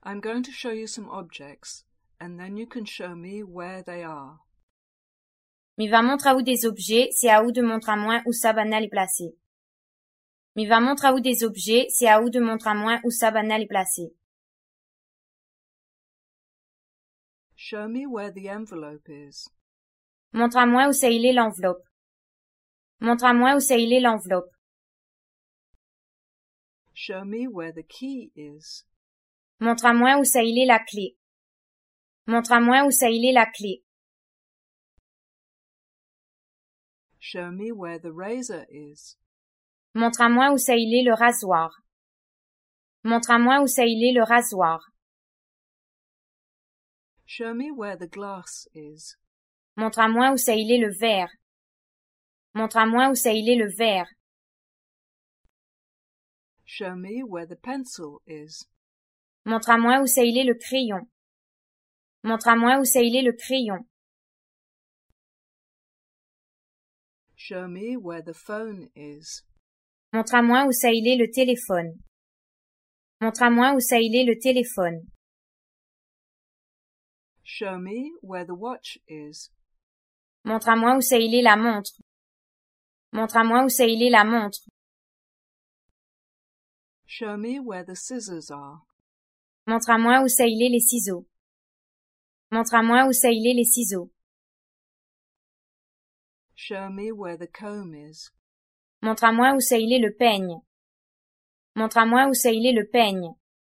I'm going to show you some objects, and then you can show me where they are. Mi va montre a vous des objets, c'est à vous de montre à moi où sa banale est placée. Mi va montre a vous des objets, c'est à vous de montre à moi où sa banale est placée. Show me where the envelope is. Montre à moi où ça il est l'enveloppe. Montre à moi où ça il est l'enveloppe. Show me where the key is. Montre à moi où ça il est la clé. Montre à moi où ça il est la clé. Show me where the razor is. Montre à moi où ça il est le rasoir. Montre à moi où ça il est le rasoir. Show me where the glass is. Montre à moi où ça il est le verre. Montre à moi où ça il est le verre. Show me where the pencil is. Montre à moi où ça il est le crayon. Montre à moi où ça il est le crayon. Show me where the phone is. Montre à moi où ça il est le téléphone. Montre à moi où ça il est le téléphone. Show me where the watch is. Montre à moi où ça il est la montre. Montre à moi où ça il est la montre. Show me where the scissors are. Montre à moi où ça il est les ciseaux. Montre à moi où ça il est les ciseaux. Show me where the comb is. Montre à moi où ça il est le peigne. Montre à moi où ça il est le peigne.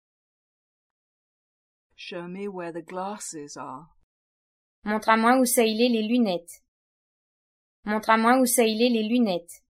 Show me where the glasses are. Montre à moi où ça il est les lunettes. Montre à moi où ça il est les lunettes.